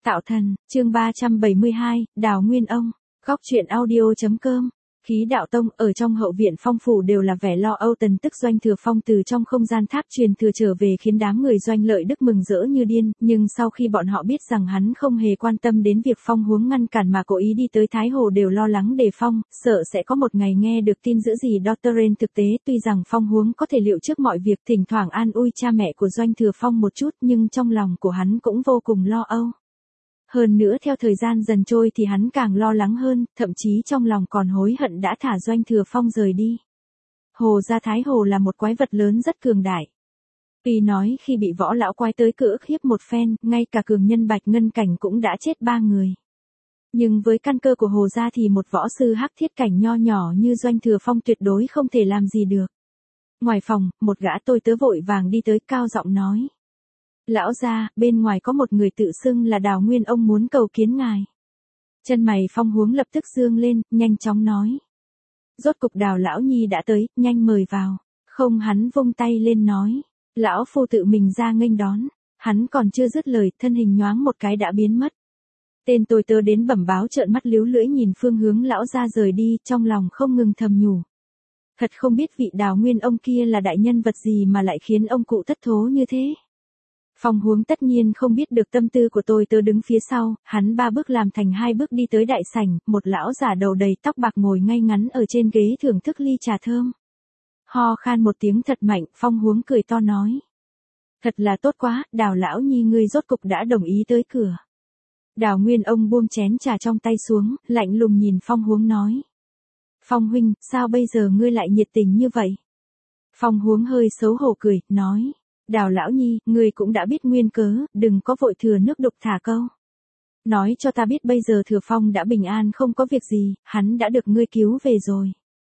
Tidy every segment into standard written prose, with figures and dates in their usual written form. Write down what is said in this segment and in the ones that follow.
Tạo thần, chương 372, Đào Nguyên Ông, góc truyện audio.com. Khí đạo tông ở trong hậu viện Phong phủ đều là vẻ lo âu, tần tức Doanh Thừa Phong từ trong không gian tháp truyền thừa trở về khiến đám người Doanh Lợi Đức mừng rỡ như điên, nhưng sau khi bọn họ biết rằng hắn không hề quan tâm đến việc Phong Huống ngăn cản mà cố ý đi tới Thái Hồ, đều lo lắng đề phòng, sợ sẽ có một ngày nghe được tin dữ gì đó. Thực tế, tuy rằng Phong Huống có thể liệu trước mọi việc, thỉnh thoảng an ủi cha mẹ của Doanh Thừa Phong một chút, nhưng trong lòng của hắn cũng vô cùng lo âu. Hơn nữa theo thời gian dần trôi thì hắn càng lo lắng hơn, thậm chí trong lòng còn hối hận đã thả Doanh Thừa Phong rời đi. Hồ gia Thái Hồ là một quái vật lớn rất cường đại. Tuy nói khi bị võ lão quái tới cửa ức hiếp một phen, ngay cả cường nhân Bạch Ngân Cảnh cũng đã chết 3 người. Nhưng với căn cơ của Hồ gia thì một võ sư hắc thiết cảnh nho nhỏ như Doanh Thừa Phong tuyệt đối không thể làm gì được. Ngoài phòng, một gã tôi tớ vội vàng đi tới, cao giọng nói: "Lão gia, bên ngoài có một người tự xưng là Đào Nguyên Ông muốn cầu kiến ngài." Chân mày Phong Huống lập tức dương lên, nhanh chóng nói: "Rốt cục Đào lão nhi đã tới, nhanh mời vào." Không, hắn vung tay lên nói: "Lão phu tự mình ra nghênh đón." Hắn còn chưa dứt lời, thân hình nhoáng một cái đã biến mất. Tên tôi tớ đến bẩm báo trợn mắt líu lưỡi nhìn phương hướng lão gia rời đi, trong lòng không ngừng thầm nhủ: thật không biết vị Đào Nguyên Ông kia là đại nhân vật gì mà lại khiến ông cụ thất thố như thế. Phong Huống tất nhiên không biết được tâm tư của tôi tớ đứng phía sau, hắn 3 bước làm thành 2 bước đi tới đại sảnh, một lão già đầu đầy tóc bạc ngồi ngay ngắn ở trên ghế thưởng thức ly trà thơm. Ho khan một tiếng thật mạnh, Phong Huống cười to nói: "Thật là tốt quá, Đào lão nhi ngươi rốt cục đã đồng ý tới cửa." Đào Nguyên Ông buông chén trà trong tay xuống, lạnh lùng nhìn Phong Huống nói: "Phong huynh, sao bây giờ ngươi lại nhiệt tình như vậy?" Phong Huống hơi xấu hổ cười, nói: "Đào lão nhi, ngươi cũng đã biết nguyên cớ, đừng có vội thừa nước đục thả câu. Nói cho ta biết bây giờ Thừa Phong đã bình an không có việc gì, hắn đã được ngươi cứu về rồi."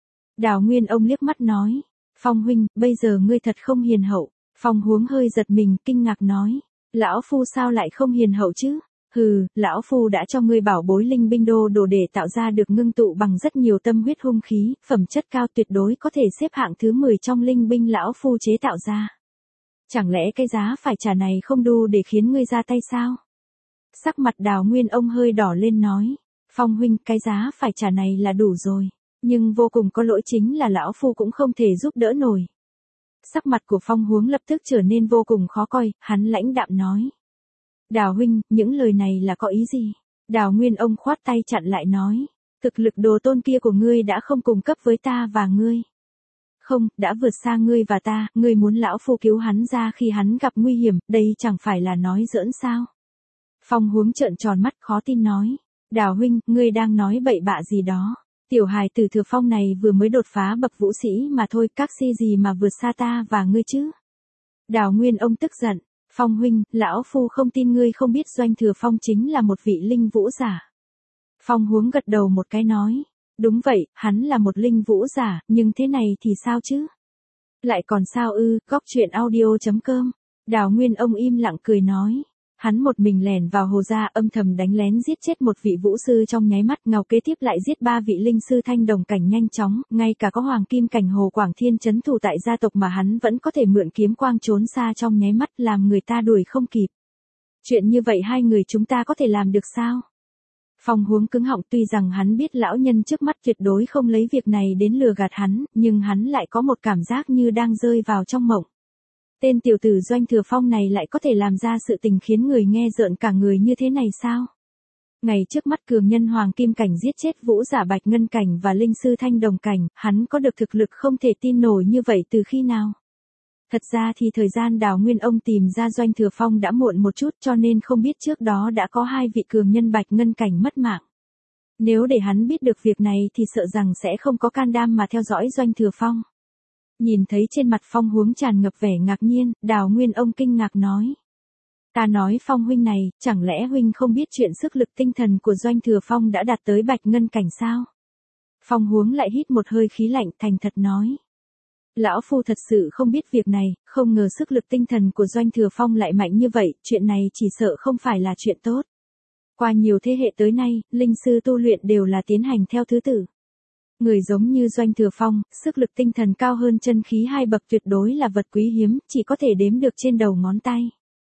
Đào Nguyên Ông liếc mắt nói: "Phong huynh, bây giờ ngươi thật không hiền hậu." Phong Huống hơi giật mình, kinh ngạc nói: "Lão phu sao lại không hiền hậu chứ?" "Hừ, lão phu đã cho ngươi bảo bối linh binh đồ để tạo ra được ngưng tụ bằng rất nhiều tâm huyết hung khí, phẩm chất cao, tuyệt đối có thể xếp hạng thứ 10 trong linh binh lão phu chế tạo ra. Chẳng lẽ cái giá phải trả này không đủ để khiến ngươi ra tay sao?" Sắc mặt Đào Nguyên Ông hơi đỏ lên nói: "Phong huynh, cái giá phải trả này là đủ rồi, nhưng vô cùng có lỗi chính là lão phu cũng không thể giúp đỡ nổi." Sắc mặt của Phong Huống lập tức trở nên vô cùng khó coi, hắn lãnh đạm nói: "Đào huynh, những lời này là có ý gì?" Đào Nguyên Ông khoát tay chặn lại nói: "Thực lực đồ tôn kia của ngươi đã không cùng cấp với ta và ngươi. Không, đã vượt xa ngươi và ta, ngươi muốn lão phu cứu hắn ra khi hắn gặp nguy hiểm, đây chẳng phải là nói giỡn sao?" Phong Huống trợn tròn mắt khó tin nói: "Đào huynh, ngươi đang nói bậy bạ gì đó? Tiểu hài tử Thừa Phong này vừa mới đột phá bậc vũ sĩ mà thôi, các si gì mà vượt xa ta và ngươi chứ?" Đào Nguyên Ông tức giận: "Phong huynh, lão phu không tin ngươi không biết Doanh Thừa Phong chính là một vị linh vũ giả." Phong Huống gật đầu một cái nói: "Đúng vậy, hắn là một linh vũ giả, nhưng thế này thì sao chứ?" "Lại còn sao ư?" Góc truyện audio.com. Đào Nguyên Ông im lặng cười nói: "Hắn một mình lẻn vào Hồ gia, âm thầm đánh lén giết chết một vị vũ sư trong nháy mắt, ngào kế tiếp lại giết 3 vị linh sư thanh đồng cảnh nhanh chóng, ngay cả có hoàng kim cảnh Hồ Quảng Thiên trấn thủ tại gia tộc mà hắn vẫn có thể mượn kiếm quang trốn xa trong nháy mắt, làm người ta đuổi không kịp. Chuyện như vậy hai người chúng ta có thể làm được sao?" Phong Huống cứng họng, tuy rằng hắn biết lão nhân trước mắt tuyệt đối không lấy việc này đến lừa gạt hắn, nhưng hắn lại có một cảm giác như đang rơi vào trong mộng. Tên tiểu tử Doanh Thừa Phong này lại có thể làm ra sự tình khiến người nghe rợn cả người như thế này sao? Ngày trước mắt cường nhân hoàng kim cảnh giết chết vũ giả Bạch Ngân Cảnh và linh sư thanh đồng cảnh, hắn có được thực lực không thể tin nổi như vậy từ khi nào? Thật ra thì thời gian Đào Nguyên Ông tìm ra Doanh Thừa Phong đã muộn một chút, cho nên không biết trước đó đã có 2 vị cường nhân Bạch Ngân Cảnh mất mạng. Nếu để hắn biết được việc này thì sợ rằng sẽ không có can đảm mà theo dõi Doanh Thừa Phong. Nhìn thấy trên mặt Phong Huống tràn ngập vẻ ngạc nhiên, Đào Nguyên Ông kinh ngạc nói: "Ta nói Phong huynh này, chẳng lẽ huynh không biết chuyện sức lực tinh thần của Doanh Thừa Phong đã đạt tới Bạch Ngân Cảnh sao?" Phong Huống lại hít một hơi khí lạnh, thành thật nói: "Lão phu thật sự không biết việc này, không ngờ sức lực tinh thần của Doanh Thừa Phong lại mạnh như vậy, chuyện này chỉ sợ không phải là chuyện tốt. Qua nhiều thế hệ tới nay, linh sư tu luyện đều là tiến hành theo thứ tự. Người giống như Doanh Thừa Phong, sức lực tinh thần cao hơn chân khí 2 bậc tuyệt đối là vật quý hiếm, chỉ có thể đếm được trên đầu ngón tay.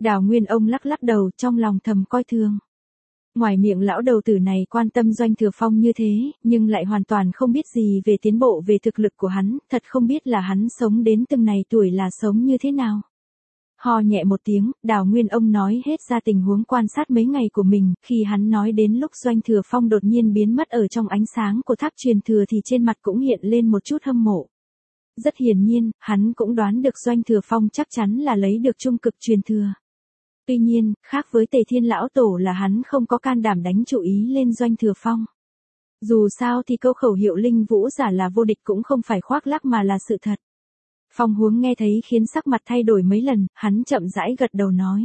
Đào Nguyên ông lắc lắc đầu trong lòng thầm coi thường. Ngoài miệng lão đầu tử này quan tâm Doanh Thừa Phong như thế, nhưng lại hoàn toàn không biết gì về tiến bộ về thực lực của hắn, thật không biết là hắn sống đến từng này tuổi là sống như thế nào. Ho nhẹ một tiếng, Đào Nguyên ông nói hết ra tình huống quan sát mấy ngày của mình, khi hắn nói đến lúc Doanh Thừa Phong đột nhiên biến mất ở trong ánh sáng của tháp truyền thừa thì trên mặt cũng hiện lên một chút hâm mộ. Rất hiển nhiên, hắn cũng đoán được Doanh Thừa Phong chắc chắn là lấy được trung cực truyền thừa. Tuy nhiên, khác với Tề Thiên lão tổ là hắn không có can đảm đánh chủ ý lên Doanh Thừa Phong. Dù sao thì câu khẩu hiệu linh vũ giả là vô địch cũng không phải khoác lác mà là sự thật. Phong Huống nghe thấy khiến sắc mặt thay đổi mấy lần, hắn chậm rãi gật đầu nói.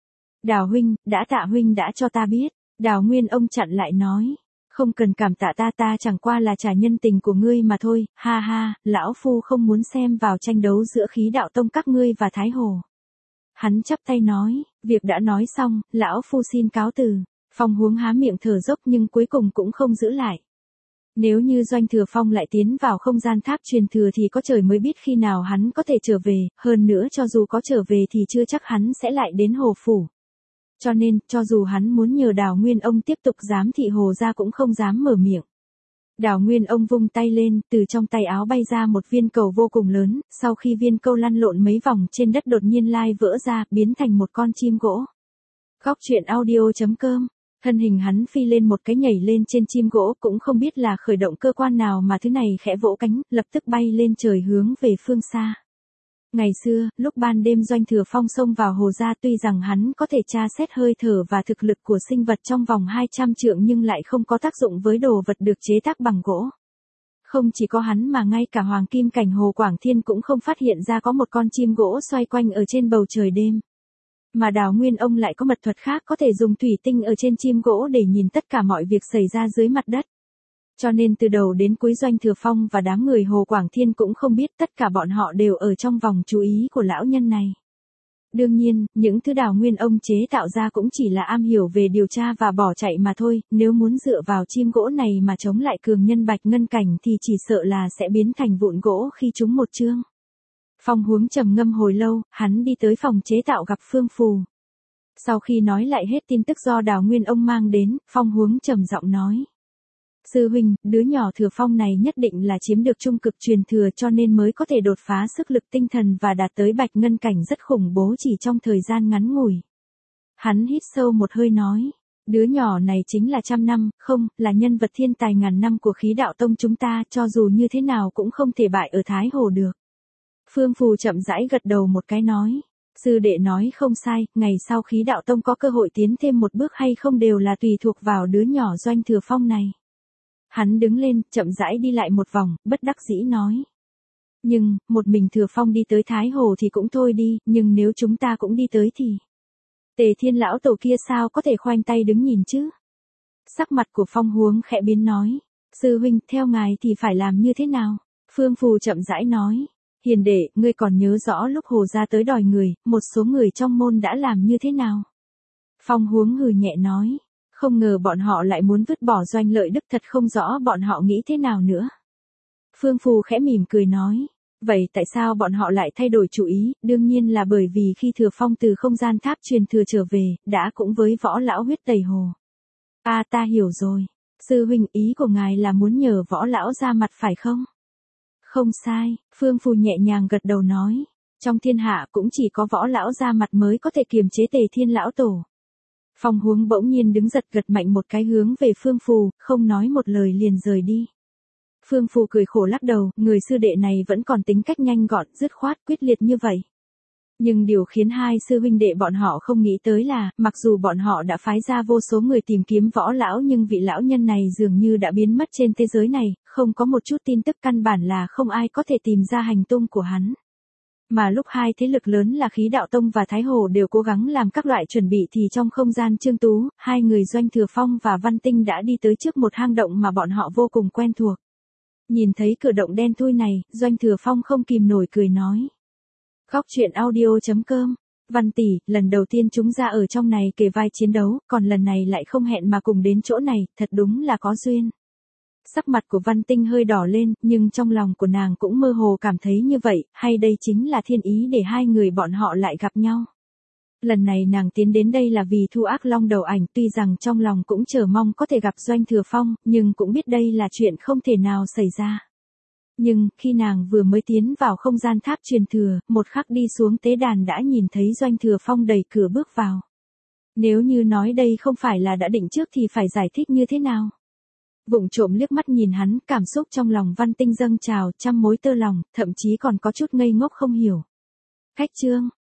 Đào huynh, đã tạ huynh đã cho ta biết. Đào Nguyên ông chặn lại nói. Không cần cảm tạ ta chẳng qua là trả nhân tình của ngươi mà thôi, ha ha, lão phu không muốn xem vào tranh đấu giữa khí đạo tông các ngươi và Thái Hồ. Hắn chắp tay nói, việc đã nói xong, lão phu xin cáo từ. Phong Huống há miệng thở dốc nhưng cuối cùng cũng không giữ lại. Nếu như Doanh Thừa Phong lại tiến vào không gian tháp truyền thừa thì có trời mới biết khi nào hắn có thể trở về, hơn nữa cho dù có trở về thì chưa chắc hắn sẽ lại đến Hồ Phủ. Cho nên, cho dù hắn muốn nhờ Đào Nguyên ông tiếp tục giám thị Hồ ra cũng không dám mở miệng. Đào Nguyên ông vung tay lên, từ trong tay áo bay ra một viên cầu vô cùng lớn, sau khi viên cầu lăn lộn mấy vòng trên đất đột nhiên lai vỡ ra, biến thành một con chim gỗ. Góc truyện audio.com. Thân hình hắn phi lên một cái nhảy lên trên chim gỗ, cũng không biết là khởi động cơ quan nào mà thứ này khẽ vỗ cánh, lập tức bay lên trời hướng về phương xa. Ngày xưa, lúc ban đêm Doanh Thừa Phong xông vào Hồ gia, tuy rằng hắn có thể tra xét hơi thở và thực lực của sinh vật trong vòng 200 trượng nhưng lại không có tác dụng với đồ vật được chế tác bằng gỗ. Không chỉ có hắn mà ngay cả Hoàng Kim Cảnh Hồ Quảng Thiên cũng không phát hiện ra có một con chim gỗ xoay quanh ở trên bầu trời đêm. Mà Đào Nguyên ông lại có mật thuật khác, có thể dùng thủy tinh ở trên chim gỗ để nhìn tất cả mọi việc xảy ra dưới mặt đất. Cho nên từ đầu đến cuối Doanh Thừa Phong và đám người Hồ Quảng Thiên cũng không biết, tất cả bọn họ đều ở trong vòng chú ý của lão nhân này. Đương nhiên, những thứ Đào Nguyên ông chế tạo ra cũng chỉ là am hiểu về điều tra và bỏ chạy mà thôi, nếu muốn dựa vào chim gỗ này mà chống lại cường nhân Bạch Ngân Cảnh thì chỉ sợ là sẽ biến thành vụn gỗ khi chúng một chương. Phong Huống trầm ngâm hồi lâu, hắn đi tới phòng chế tạo gặp Phương Phù. Sau khi nói lại hết tin tức do Đào Nguyên ông mang đến, Phong Huống trầm giọng nói. Sư huynh, đứa nhỏ Thừa Phong này nhất định là chiếm được trung cực truyền thừa cho nên mới có thể đột phá sức lực tinh thần và đạt tới Bạch Ngân Cảnh rất khủng bố chỉ trong thời gian ngắn ngủi. Hắn hít sâu một hơi nói. Đứa nhỏ này chính là 100 năm, không, là nhân vật thiên tài ngàn năm của khí đạo tông chúng ta, cho dù như thế nào cũng không thể bại ở Thái Hồ được. Phương Phù chậm rãi gật đầu một cái nói. Sư đệ nói không sai, ngày sau khí đạo tông có cơ hội tiến thêm một bước hay không đều là tùy thuộc vào đứa nhỏ Doanh Thừa Phong này. Hắn đứng lên, chậm rãi đi lại một vòng, bất đắc dĩ nói. Nhưng, một mình Thừa Phong đi tới Thái Hồ thì cũng thôi đi, nhưng nếu chúng ta cũng đi tới thì... Tề Thiên lão tổ kia sao có thể khoanh tay đứng nhìn chứ? Sắc mặt của Phong Huống khẽ biến nói. Sư huynh, theo ngài thì phải làm như thế nào? Phương Phù chậm rãi nói. Hiền đệ, ngươi còn nhớ rõ lúc Hồ gia tới đòi người, một số người trong môn đã làm như thế nào? Phong Huống hừ nhẹ nói. Không ngờ bọn họ lại muốn vứt bỏ Doanh Lợi Đức, thật không rõ bọn họ nghĩ thế nào nữa. Phương Phù khẽ mỉm cười nói. Vậy tại sao bọn họ lại thay đổi chủ ý? Đương nhiên là bởi vì khi Thừa Phong từ không gian tháp truyền thừa trở về, đã cũng với võ lão huyết tẩy hồ. À, ta hiểu rồi. Sư huynh, ý của ngài là muốn nhờ võ lão ra mặt phải không? Không sai, Phương Phù nhẹ nhàng gật đầu nói. Trong thiên hạ cũng chỉ có võ lão ra mặt mới có thể kiềm chế Tề Thiên lão tổ. Phong Huống bỗng nhiên đứng giật gật mạnh một cái hướng về Phương Phù, không nói một lời liền rời đi. Phương Phù cười khổ lắc đầu, người sư đệ này vẫn còn tính cách nhanh gọn, dứt khoát, quyết liệt như vậy. Nhưng điều khiến hai sư huynh đệ bọn họ không nghĩ tới là, mặc dù bọn họ đã phái ra vô số người tìm kiếm võ lão nhưng vị lão nhân này dường như đã biến mất trên thế giới này, không có một chút tin tức, căn bản là không ai có thể tìm ra hành tung của hắn. Mà lúc hai thế lực lớn là khí đạo tông và Thái Hồ đều cố gắng làm các loại chuẩn bị thì trong không gian Trương Tú, hai người Doanh Thừa Phong và Văn Tinh đã đi tới trước một hang động mà bọn họ vô cùng quen thuộc. Nhìn thấy cửa động đen thui này, Doanh Thừa Phong không kìm nổi cười nói. Góc truyện audio.com. Văn tỷ, lần đầu tiên chúng ra ở trong này kề vai chiến đấu, còn lần này lại không hẹn mà cùng đến chỗ này, thật đúng là có duyên. Sắc mặt của Văn Tinh hơi đỏ lên, nhưng trong lòng của nàng cũng mơ hồ cảm thấy như vậy, hay đây chính là thiên ý để hai người bọn họ lại gặp nhau. Lần này nàng tiến đến đây là vì Thu Ác Long đầu ảnh, tuy rằng trong lòng cũng chờ mong có thể gặp Doanh Thừa Phong, nhưng cũng biết đây là chuyện không thể nào xảy ra. Nhưng, khi nàng vừa mới tiến vào không gian tháp truyền thừa, một khắc đi xuống tế đàn đã nhìn thấy Doanh Thừa Phong đẩy cửa bước vào. Nếu như nói đây không phải là đã định trước thì phải giải thích như thế nào? Vụng trộm liếc mắt nhìn hắn, cảm xúc trong lòng Văn Tinh dâng trào, trăm mối tơ lòng, thậm chí còn có chút ngây ngốc không hiểu. Khách Trương,